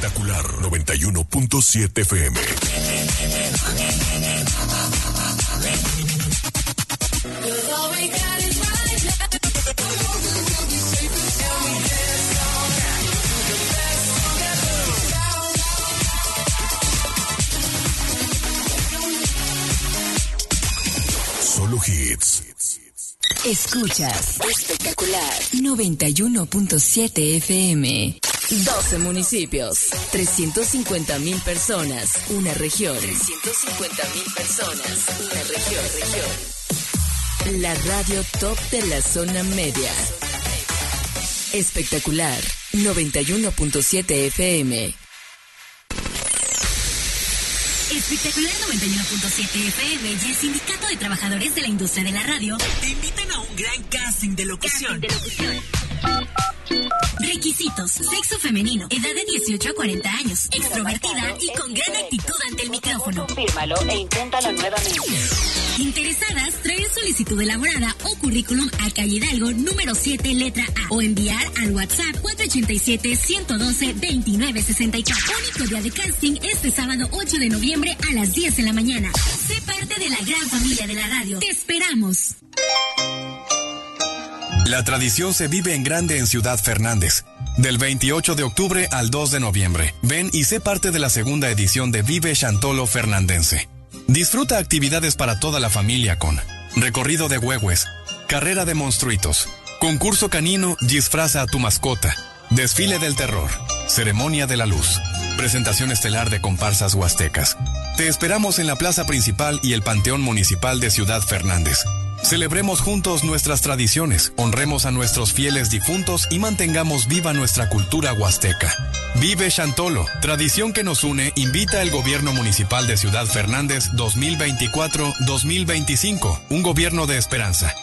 Espectacular 91.7 FM. Solo hits. Escuchas Espectacular 91.7 FM. 12 municipios, 350,000 personas, una región. 350,000 personas, una región. La radio top de la zona media. Espectacular 91.7 FM. Espectacular 91.7 FM y el Sindicato de Trabajadores de la Industria de la Radio te invitan a un gran casting de locución. Requisitos: sexo femenino, edad de 18 a 40 años, extrovertida y con gran actitud ante el micrófono. Confírmalo e inténtalo nuevamente. Interesadas, traer solicitud elaborada o currículum a calle Hidalgo, número 7, letra A, o enviar al WhatsApp 487-112-2964. Único día de casting este sábado 8 de noviembre a las 10 de la mañana. Sé parte de la gran familia de la radio. ¡Te esperamos! La tradición se vive en grande en Ciudad Fernández. Del 28 de octubre al 2 de noviembre. Ven y sé parte de la segunda edición de Vive Chantolo Fernandense. Disfruta actividades para toda la familia con recorrido de huehues, carrera de monstruitos, concurso canino Disfraza a tu mascota, desfile del terror, ceremonia de la luz, presentación estelar de comparsas huastecas. Te esperamos en la plaza principal y el Panteón Municipal de Ciudad Fernández. Celebremos juntos nuestras tradiciones, honremos a nuestros fieles difuntos y mantengamos viva nuestra cultura huasteca. Vive Chantolo, tradición que nos une, invita el Gobierno Municipal de Ciudad Fernández 2024-2025, un gobierno de esperanza.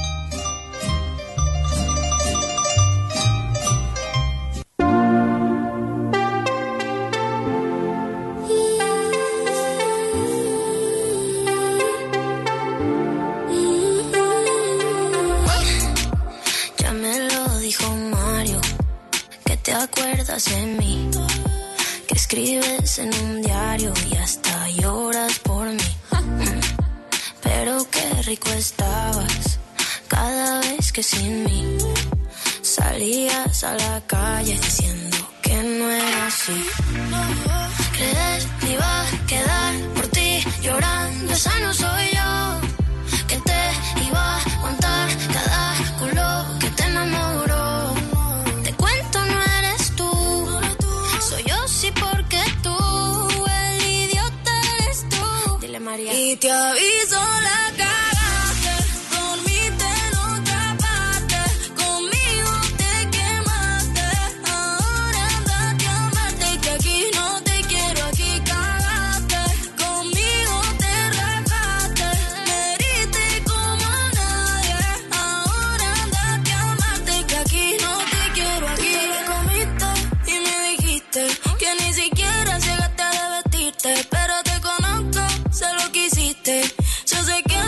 En mí, que escribes en un diario y hasta lloras por mí. Pero qué rico estabas cada vez que sin mí salías a la calle diciendo que no era así. Creer que iba a quedar por ti llorando, esa no soy yo. Que te iba a aguantar cada culo que te enamoró. Y te aviso, la cagaste, dormiste en otra parte, conmigo te quemaste, ahora andate a amarte, que aquí no te quiero, aquí cagaste, conmigo te rajaste, me heriste como a nadie, ahora andate a amarte, que aquí no te quiero, aquí me comiste y me dijiste que ni siquiera llegaste a vestirte, pero te conozco, sé lo que hiciste. Yo sé que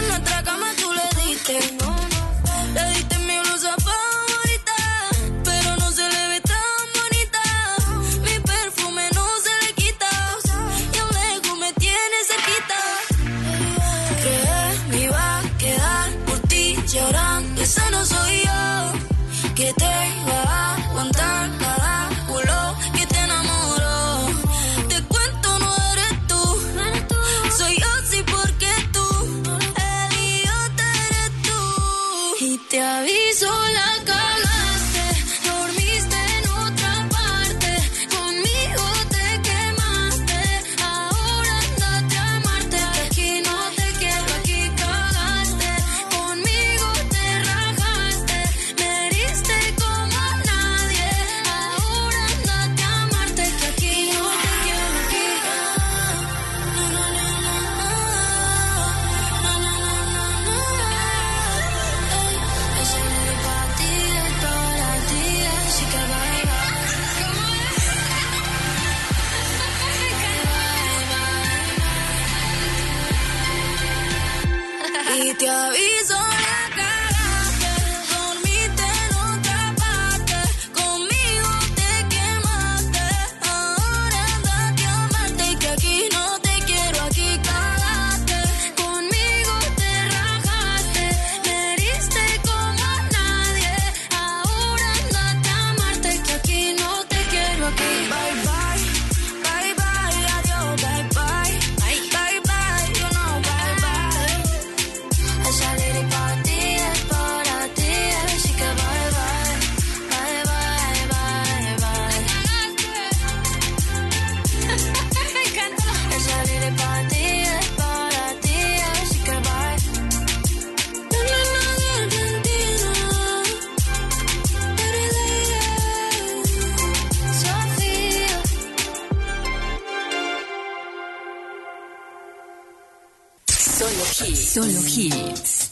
Solo hits. Solo hits.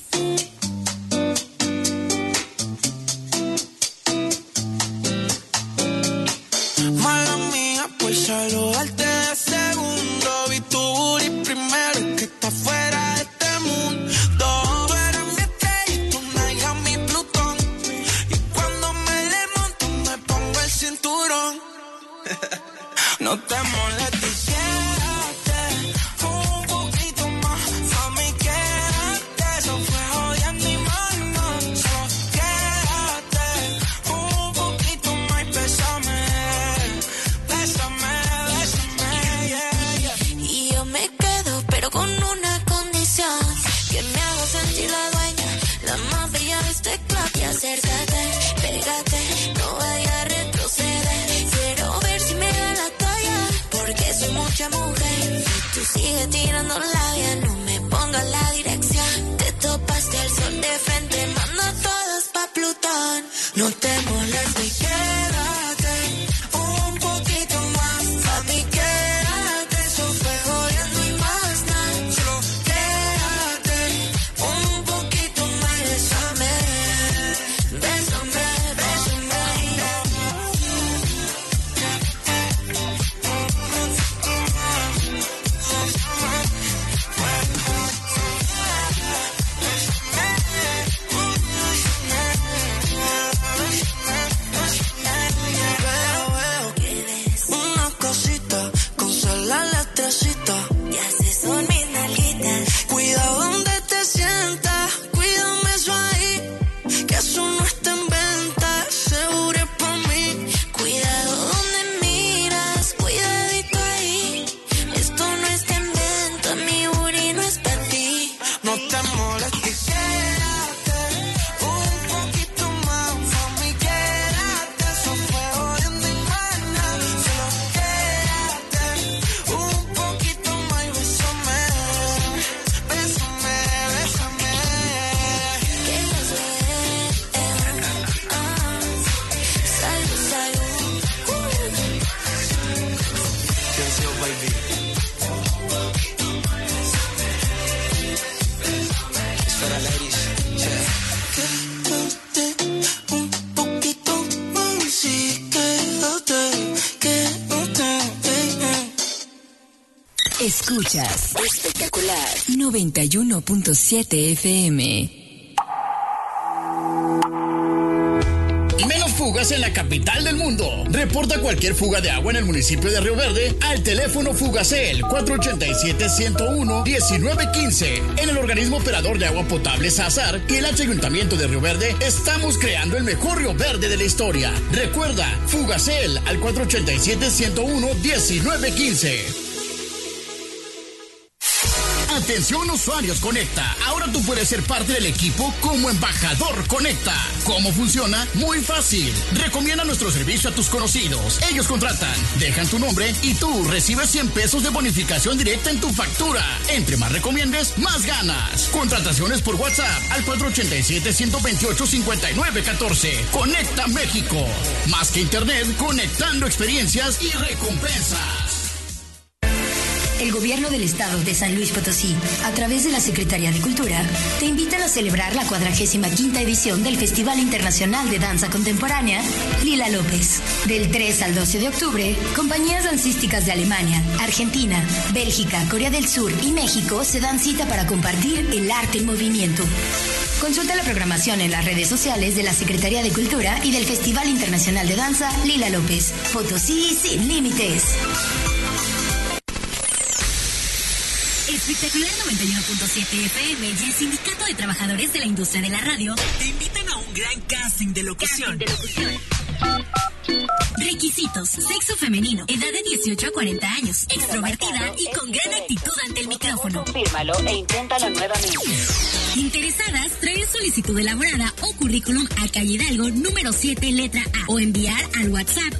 Mala mía, por saludarte de segundo. Vi tu booty primero que está fuera de este mundo. Tú eres mi estrella y tú naigas mi Plutón. Y cuando me le monto me pongo el cinturón. No te molestes, quédate un poquito más. Mami, quédate, eso fue jodiendo y más no. Solo quédate un poquito más y bésame, bésame, bésame, yeah, yeah. Y yo me quedo, pero con una condición: que me haga sentir la dueña, la más bella de este club. Y acércate, pégate, no vaya a retroceder. Quiero ver si me da la talla, porque soy mucha mujer. Si tú sigues tirando labia, no me pongas la dirección. Te topaste al sol de frente, mando a todos pa' Plutón. No te molestes, quédate un poquito más. Mami, quédate, eso fue jodiendo y más nada. Solo quédate un poquito más. Bésame, bésame, bésame. Una cosita, con sal la letrecita. Y así son mis nalguitas. Cuidado donde te sientas, cuídame eso ahí, que eso no está en venta, seguro es pa' mí. Cuidado donde miras, cuidadito ahí. Esto no está en venta, mi booty no es para ti. No te molestes, quédate un poquito más. Mami, quédate, eso fue jodiendo y más nada. Solo quédate un poquito más y bésame, bésame, bésame. Que yo sé, salud, salud. Baby. It's for the ladies. Quédate un poquito más, sí, quédate, quédate. Escuchas Espectacular 91.7 FM. Menos fugas en la capital del mundo. Reporta cualquier fuga de agua en el municipio de Río Verde al teléfono Fugacel 487-101-1915. En el organismo operador de agua potable SASAR y el Ayuntamiento de Río Verde estamos creando el mejor Río Verde de la historia. Recuerda, Fugacel al 487-101-1915. Atención usuarios Conecta, ahora tú puedes ser parte del equipo como embajador Conecta. ¿Cómo funciona? Muy fácil. Recomienda nuestro servicio a tus conocidos. Ellos contratan, dejan tu nombre y tú recibes 100 pesos de bonificación directa en tu factura. Entre más recomiendes, más ganas. Contrataciones por WhatsApp al 487-128-5914. Conecta México. Más que internet, conectando experiencias y recompensas. El Gobierno del Estado de San Luis Potosí, a través de la Secretaría de Cultura, te invitan a celebrar la 45ª edición del Festival Internacional de Danza Contemporánea Lila López. Del 3 al 12 de octubre, compañías dancísticas de Alemania, Argentina, Bélgica, Corea del Sur y México se dan cita para compartir el arte en movimiento. Consulta la programación en las redes sociales de la Secretaría de Cultura y del Festival Internacional de Danza Lila López. Potosí sin límites. Espectacular 91.7 FM y el Sindicato de Trabajadores de la Industria de la Radio te invitan a un gran casting de locución. Requisitos: sexo femenino, edad de 18 a 40 años, extrovertida y con gran actitud ante el micrófono. Confírmalo e inténtalo nuevamente. Interesadas, traer solicitud elaborada o currículum a Calle Hidalgo, número 7, letra A, o enviar al WhatsApp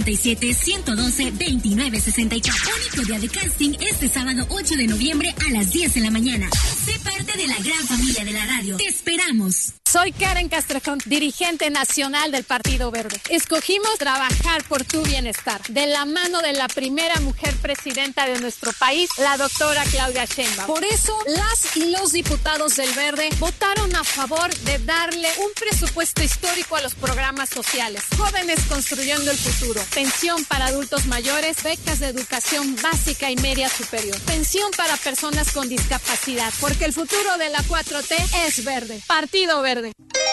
487-112-2964. Único día de casting este sábado 8 de noviembre a las 10 de la mañana. Sé parte de la gran familia de la radio. ¡Te esperamos! Soy Karen Castrejón, dirigente nacional del Partido Verde. Escogimos trabajar trabajar por tu bienestar. De la mano de la primera mujer presidenta de nuestro país, la doctora Claudia Sheinbaum. Por eso, las y los diputados del Verde votaron a favor de darle un presupuesto histórico a los programas sociales. Jóvenes construyendo el futuro. Pensión para adultos mayores, becas de educación básica y media superior. Pensión para personas con discapacidad, porque el futuro de la 4T es verde. Partido Verde.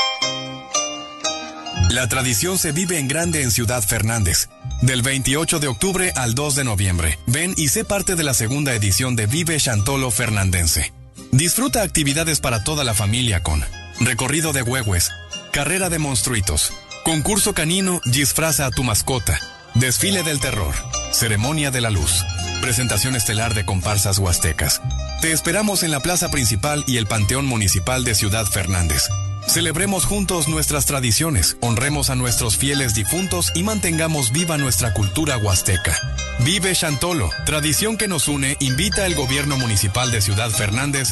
La tradición se vive en grande en Ciudad Fernández. Del 28 de octubre al 2 de noviembre. Ven y sé parte de la segunda edición de Vive Chantolo Fernandense. Disfruta actividades para toda la familia con recorrido de huehues, carrera de monstruitos, concurso canino Disfraza a tu mascota, desfile del terror, ceremonia de la luz, presentación estelar de comparsas huastecas. Te esperamos en la plaza principal y el Panteón Municipal de Ciudad Fernández. Celebremos juntos nuestras tradiciones, honremos a nuestros fieles difuntos y mantengamos viva nuestra cultura huasteca. Vive Chantolo, tradición que nos une, invita el Gobierno Municipal de Ciudad Fernández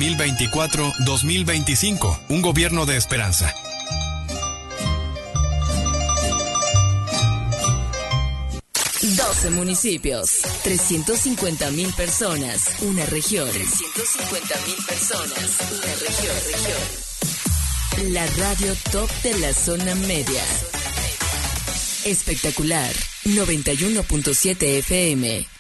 2024-2025, un gobierno de esperanza. ...12 municipios, 350,000 personas, una región. 350,000 personas, una región. La radio top de la zona media. Espectacular, 91.7 FM.